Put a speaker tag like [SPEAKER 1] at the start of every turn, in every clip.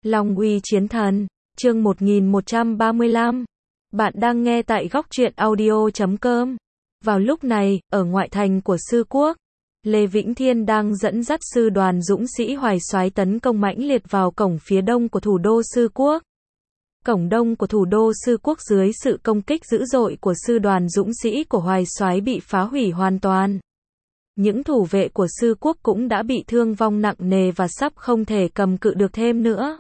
[SPEAKER 1] Long uy chiến thần, chương 1135. Bạn đang nghe tại góc truyện audio.com. Vào lúc này, ở ngoại thành của Sư Quốc, Lê Vĩnh Thiên đang dẫn dắt sư đoàn dũng sĩ Hoài Soái tấn công mãnh liệt vào cổng phía đông của thủ đô Sư Quốc. Cổng đông của thủ đô Sư Quốc dưới sự công kích dữ dội của sư đoàn dũng sĩ của Hoài Soái bị phá hủy hoàn toàn. Những thủ vệ của Sư Quốc cũng đã bị thương vong nặng nề và sắp không thể cầm cự được thêm nữa.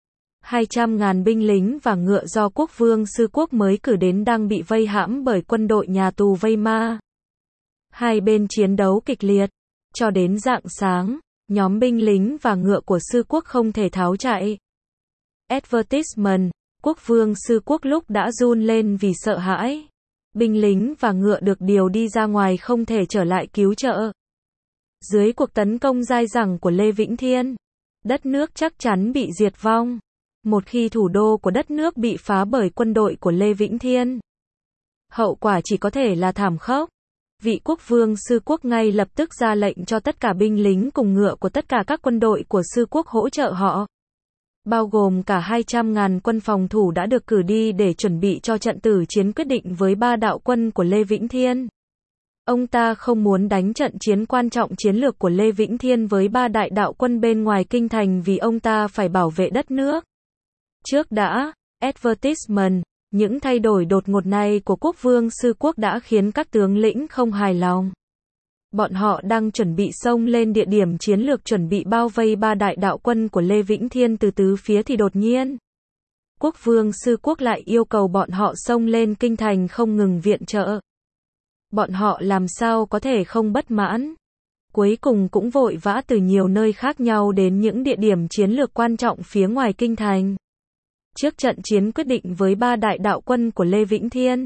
[SPEAKER 1] 200.000 binh lính và ngựa do quốc vương Sư Quốc mới cử đến đang bị vây hãm bởi quân đội nhà tù Weimar. Hai bên chiến đấu kịch liệt. Cho đến rạng sáng, nhóm binh lính và ngựa của Sư Quốc không thể tháo chạy. Advertisement, quốc vương Sư Quốc lúc đã run lên vì sợ hãi. Binh lính và ngựa được điều đi ra ngoài không thể trở lại cứu trợ. Dưới cuộc tấn công dai dẳng của Lê Vĩnh Thiên, đất nước chắc chắn bị diệt vong. Một khi thủ đô của đất nước bị phá bởi quân đội của Lê Vĩnh Thiên, hậu quả chỉ có thể là thảm khốc. Vị quốc vương Sư Quốc ngay lập tức ra lệnh cho tất cả binh lính cùng ngựa của tất cả các quân đội của Sư Quốc hỗ trợ họ. Bao gồm cả 200.000 quân phòng thủ đã được cử đi để chuẩn bị cho trận tử chiến quyết định với ba đạo quân của Lê Vĩnh Thiên. Ông ta không muốn đánh trận chiến quan trọng chiến lược của Lê Vĩnh Thiên với ba đại đạo quân bên ngoài kinh thành vì ông ta phải bảo vệ đất nước. Trước đã, advertisement, những thay đổi đột ngột này của quốc vương Sư Quốc đã khiến các tướng lĩnh không hài lòng. Bọn họ đang chuẩn bị xông lên địa điểm chiến lược chuẩn bị bao vây ba đại đạo quân của Lê Vĩnh Thiên từ tứ phía thì đột nhiên, quốc vương Sư Quốc lại yêu cầu bọn họ xông lên kinh thành không ngừng viện trợ. Bọn họ làm sao có thể không bất mãn. Cuối cùng cũng vội vã từ nhiều nơi khác nhau đến những địa điểm chiến lược quan trọng phía ngoài kinh thành. Trước trận chiến quyết định với ba đại đạo quân của Lê Vĩnh Thiên,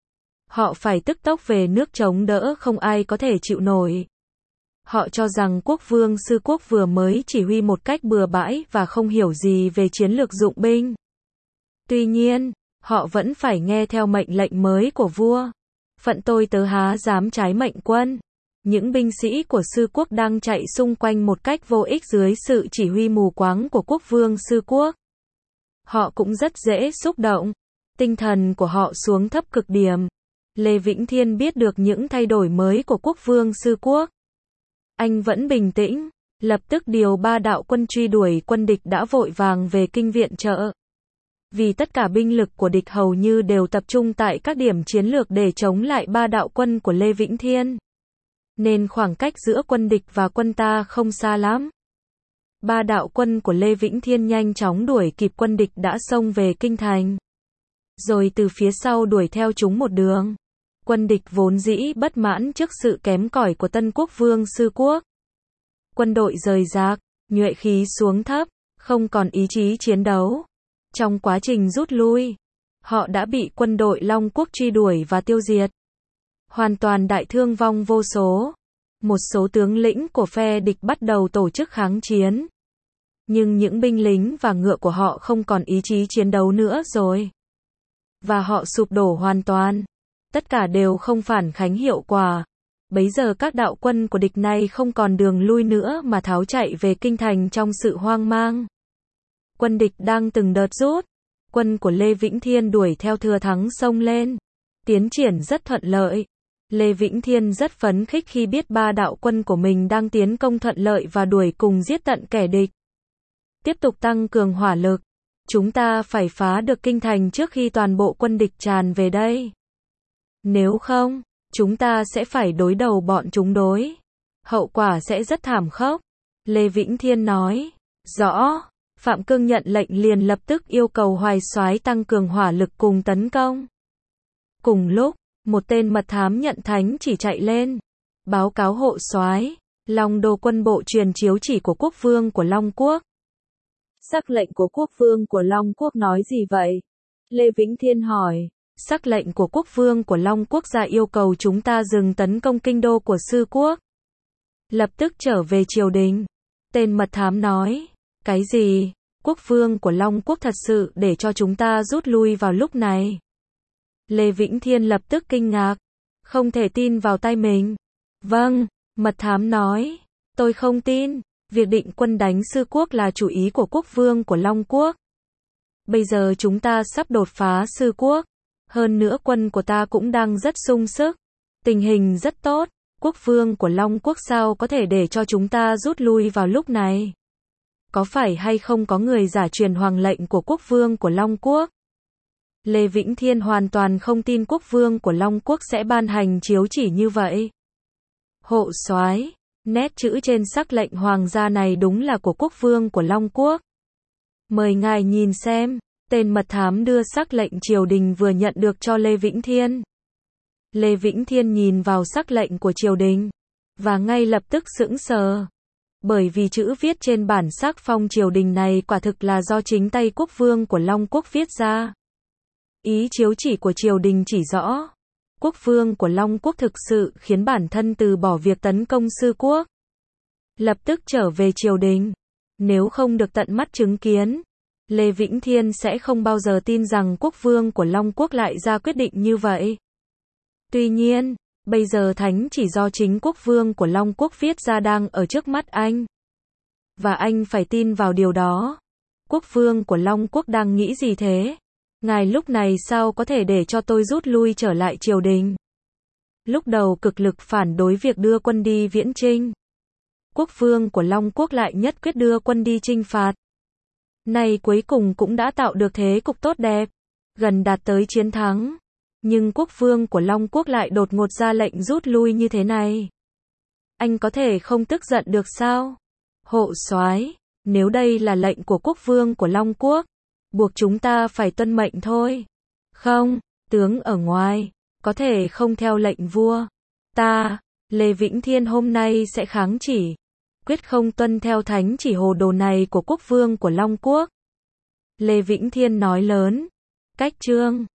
[SPEAKER 1] họ phải tức tốc về nước chống đỡ không ai có thể chịu nổi. Họ cho rằng quốc vương Sư Quốc vừa mới chỉ huy một cách bừa bãi và không hiểu gì về chiến lược dụng binh. Tuy nhiên, họ vẫn phải nghe theo mệnh lệnh mới của vua. Phận tôi tớ há dám trái mệnh quân. Những binh sĩ của Sư Quốc đang chạy xung quanh một cách vô ích dưới sự chỉ huy mù quáng của quốc vương Sư Quốc. Họ cũng rất dễ xúc động. Tinh thần của họ xuống thấp cực điểm. Lê Vĩnh Thiên biết được những thay đổi mới của quốc vương Sư Quốc. Anh vẫn bình tĩnh, lập tức điều ba đạo quân truy đuổi quân địch đã vội vàng về kinh viện trợ. Vì tất cả binh lực của địch hầu như đều tập trung tại các điểm chiến lược để chống lại ba đạo quân của Lê Vĩnh Thiên. Nên khoảng cách giữa quân địch và quân ta không xa lắm. Ba đạo quân của Lê Vĩnh Thiên nhanh chóng đuổi kịp quân địch đã xông về kinh thành. Rồi từ phía sau đuổi theo chúng một đường. Quân địch vốn dĩ bất mãn trước sự kém cỏi của tân quốc vương Sư Quốc. Quân đội rời rạc, nhuệ khí xuống thấp, không còn ý chí chiến đấu. Trong quá trình rút lui, họ đã bị quân đội Long Quốc truy đuổi và tiêu diệt. Hoàn toàn đại thương vong vô số. Một số tướng lĩnh của phe địch bắt đầu tổ chức kháng chiến. Nhưng những binh lính và ngựa của họ không còn ý chí chiến đấu nữa rồi. Và họ sụp đổ hoàn toàn. Tất cả đều không phản kháng hiệu quả. Bấy giờ các đạo quân của địch này không còn đường lui nữa mà tháo chạy về kinh thành trong sự hoang mang. Quân địch đang từng đợt rút. Quân của Lê Vĩnh Thiên đuổi theo thừa thắng xông lên. Tiến triển rất thuận lợi. Lê Vĩnh Thiên rất phấn khích khi biết ba đạo quân của mình đang tiến công thuận lợi và đuổi cùng giết tận kẻ địch. Tiếp tục tăng cường hỏa lực. Chúng ta phải phá được kinh thành trước khi toàn bộ quân địch tràn về đây. Nếu không, chúng ta sẽ phải đối đầu bọn chúng đối. Hậu quả sẽ rất thảm khốc. Lê Vĩnh Thiên nói. Rõ. Phạm Cương nhận lệnh liền lập tức yêu cầu Hoài Soái tăng cường hỏa lực cùng tấn công. Cùng lúc, một tên mật thám nhận thánh chỉ chạy lên. Báo cáo hộ soái, Long Đô quân bộ truyền chiếu chỉ của quốc vương của Long Quốc.
[SPEAKER 2] Sắc lệnh của quốc vương của Long Quốc nói gì vậy? Lê Vĩnh Thiên hỏi.
[SPEAKER 1] Sắc lệnh của quốc vương của Long Quốc ra yêu cầu chúng ta dừng tấn công kinh đô của Sư Quốc. Lập tức trở về triều đình. Tên mật thám nói. Cái gì? Quốc vương của Long Quốc thật sự để cho chúng ta rút lui vào lúc này? Lê Vĩnh Thiên lập tức kinh ngạc. Không thể tin vào tay mình. Vâng, mật thám nói. Tôi không tin. Việc định quân đánh Sư quốc là chủ ý của quốc vương của Long quốc. Bây giờ chúng ta sắp đột phá Sư quốc. Hơn nữa quân của ta cũng đang rất sung sức. Tình hình rất tốt. Quốc vương của Long quốc sao có thể để cho chúng ta rút lui vào lúc này? Có phải hay không có người giả truyền hoàng lệnh của quốc vương của Long quốc? Lê Vĩnh Thiên hoàn toàn không tin quốc vương của Long quốc sẽ ban hành chiếu chỉ như vậy. Hộ soái, nét chữ trên sắc lệnh hoàng gia này đúng là của quốc vương của Long quốc. Mời ngài nhìn xem, tên mật thám đưa sắc lệnh triều đình vừa nhận được cho Lê Vĩnh Thiên. Lê Vĩnh Thiên nhìn vào sắc lệnh của triều đình, và ngay lập tức sững sờ. Bởi vì chữ viết trên bản sắc phong triều đình này quả thực là do chính tay quốc vương của Long quốc viết ra. Ý chiếu chỉ của triều đình chỉ rõ, quốc vương của Long quốc thực sự khiến bản thân từ bỏ việc tấn công Sư quốc. Lập tức trở về triều đình. Nếu không được tận mắt chứng kiến, Lê Vĩnh Thiên sẽ không bao giờ tin rằng quốc vương của Long quốc lại ra quyết định như vậy. Tuy nhiên, bây giờ thánh chỉ do chính quốc vương của Long quốc viết ra đang ở trước mắt anh. Và anh phải tin vào điều đó. Quốc vương của Long quốc đang nghĩ gì thế? Ngài lúc này sao có thể để cho tôi rút lui trở lại triều đình? Lúc đầu cực lực phản đối việc đưa quân đi viễn chinh. Quốc vương của Long quốc lại nhất quyết đưa quân đi chinh phạt. Này cuối cùng cũng đã tạo được thế cục tốt đẹp, gần đạt tới chiến thắng. Nhưng quốc vương của Long quốc lại đột ngột ra lệnh rút lui như thế này. Anh có thể không tức giận được sao? Hộ soái, nếu đây là lệnh của quốc vương của Long quốc, buộc chúng ta phải tuân mệnh thôi. Không, tướng ở ngoài, có thể không theo lệnh vua. Ta, Lê Vĩnh Thiên hôm nay sẽ kháng chỉ, quyết không tuân theo thánh chỉ hồ đồ này của quốc vương của Long quốc. Lê Vĩnh Thiên nói lớn. Cách chương